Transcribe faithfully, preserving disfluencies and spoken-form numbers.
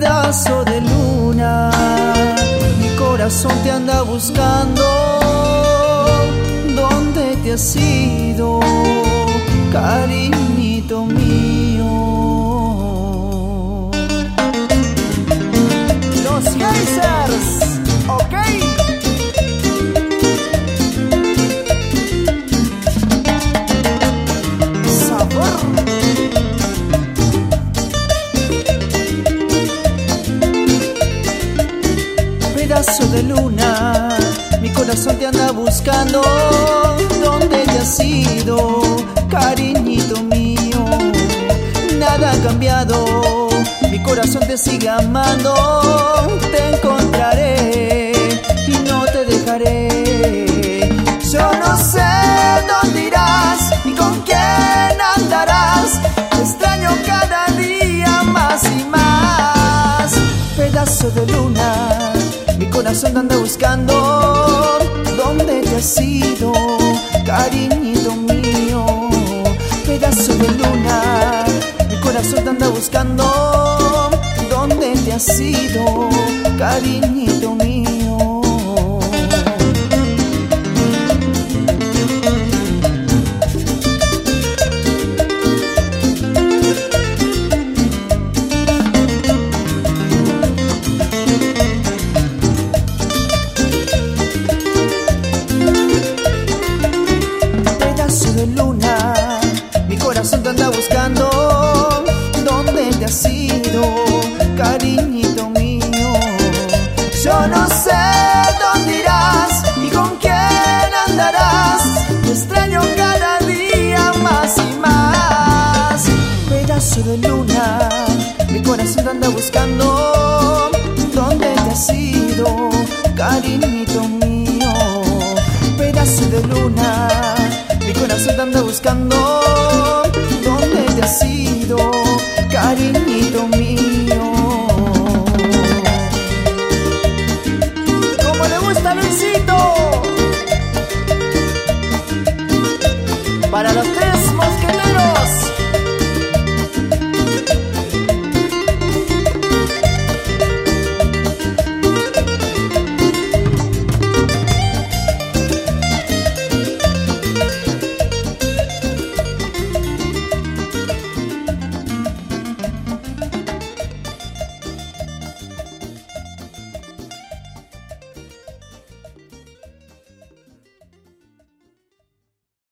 pedazo de luna, mi corazón te anda buscando. ¿Dónde te has ido, cariñito mío? Los Geysers, ok. Sabor. Pedazo de luna, mi corazón te anda buscando. ¿Dónde te has ido, cariñito mío? Nada ha cambiado, mi corazón te sigue amando. Te encontraré y no te dejaré. Yo no sé dónde irás y con quién andarás. Te extraño cada día más y más. Pedazo de luna, mi corazón te anda buscando. ¿Dónde te has ido, cariñito mío? Pedazo de luna, mi corazón te anda buscando. ¿Dónde te has ido, cariñito mío? De luna, mi corazón te anda buscando. ¿Dónde te has ido, cariñito mío? Yo no sé dónde irás y con quién andarás. Te extraño cada día más y más. Pedazo de luna, mi corazón te anda buscando. ¿Dónde te has ido, cariñito mío? Pedazo de luna, mi corazón te anda buscando.